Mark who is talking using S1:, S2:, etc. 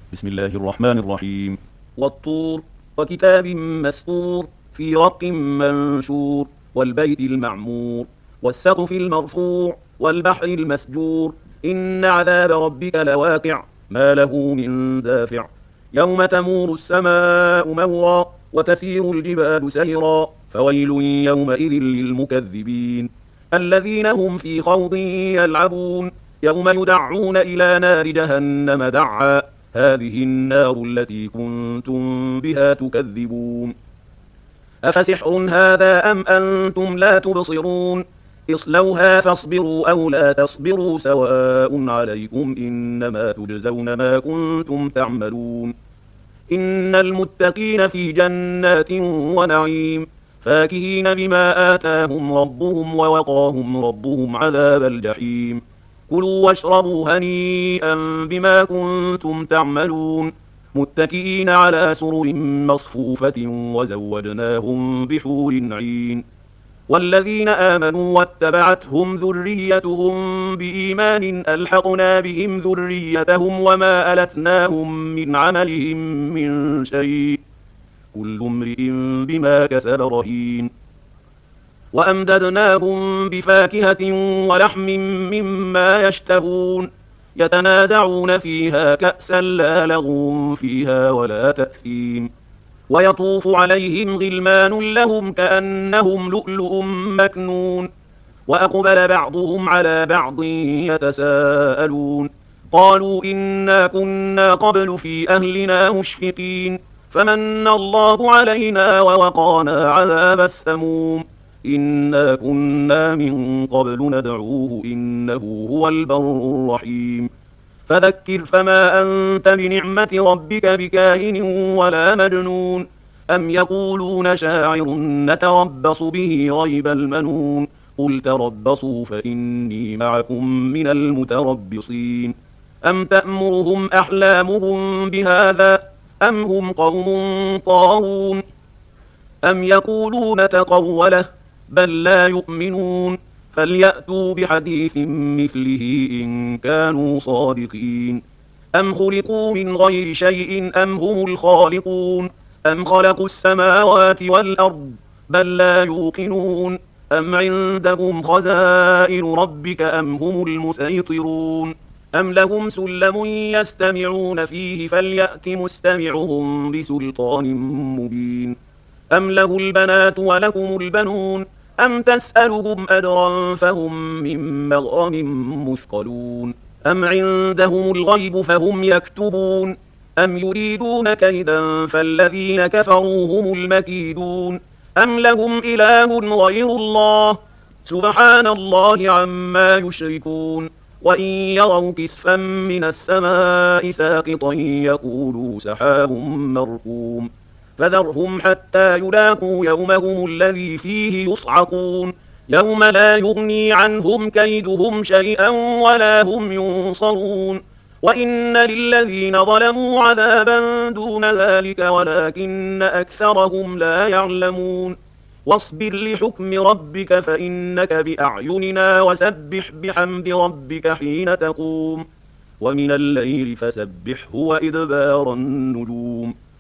S1: بسم الله الرحمن الرحيم.
S2: والطور وكتاب مسطور في رق منشور والبيت المعمور والسقف المرفوع والبحر المسجور إن عذاب ربك لواقع ما له من دافع يوم تمور السماء مورا وتسير الجبال سيرا فويل يومئذ للمكذبين الذين هم في خوض يلعبون يوم يدعون إلى نار جهنم دعا هذه النار التي كنتم بها تكذبون أفسحر هذا أم أنتم لا تبصرون اصلوها فاصبروا أو لا تصبروا سواء عليكم إنما تجزون ما كنتم تعملون إن المتقين في جنات ونعيم فاكهين بما آتاهم ربهم ووقاهم ربهم عذاب الجحيم كلوا واشربوا هنيئا بما كنتم تعملون متكئين على سرر مصفوفة وزوجناهم بحور عين والذين آمنوا واتبعتهم ذريتهم بإيمان ألحقنا بهم ذريتهم وما ألتناهم من عملهم من شيء كل امرئ بما كسب رهين وأمددناهم بفاكهة ولحم مما يشتهون يتنازعون فيها كأسا لا لغو فيها ولا تأثيم ويطوف عليهم غلمان لهم كأنهم لؤلؤ مكنون وأقبل بعضهم على بعض يتساءلون قالوا إنا كنا قبل في أهلنا مشفقين فمن الله علينا ووقانا عذاب السموم إنا كنا من قبل ندعوه إنه هو البر الرحيم فذكر فما أنت بنعمة ربك بكاهن ولا مجنون أم يقولون شاعر نتربص به ريب المنون قل تربصوا فإني معكم من المتربصين أم تأمرهم أحلامهم بهذا أم هم قوم طاغون أم يقولون تقوله بل لا يؤمنون فليأتوا بحديث مثله إن كانوا صادقين أم خلقوا من غير شيء أم هم الخالقون أم خلقوا السماوات والأرض بل لا يوقنون أم عندهم خزائن ربك أم هم المسيطرون أم لهم سلم يستمعون فيه فليأت مستمعهم بسلطان مبين أم له البنات ولكم البنون أم تسألهم أجرا فهم من مغرم مثقلون أم عندهم الغيب فهم يكتبون أم يريدون كيدا فالذين كفروا هم المكيدون أم لهم إله غير الله سبحان الله عما يشركون وإن يروا كسفا من السماء ساقطا يقولوا سحاب مركوم فذرهم حتى يلاقوا يومهم الذي فيه يصعقون يوم لا يغني عنهم كيدهم شيئا ولا هم ينصرون وإن للذين ظلموا عذابا دون ذلك ولكن أكثرهم لا يعلمون واصبر لحكم ربك فإنك بأعيننا وسبح بحمد ربك حين تقوم ومن الليل فسبحه وإدبار النجوم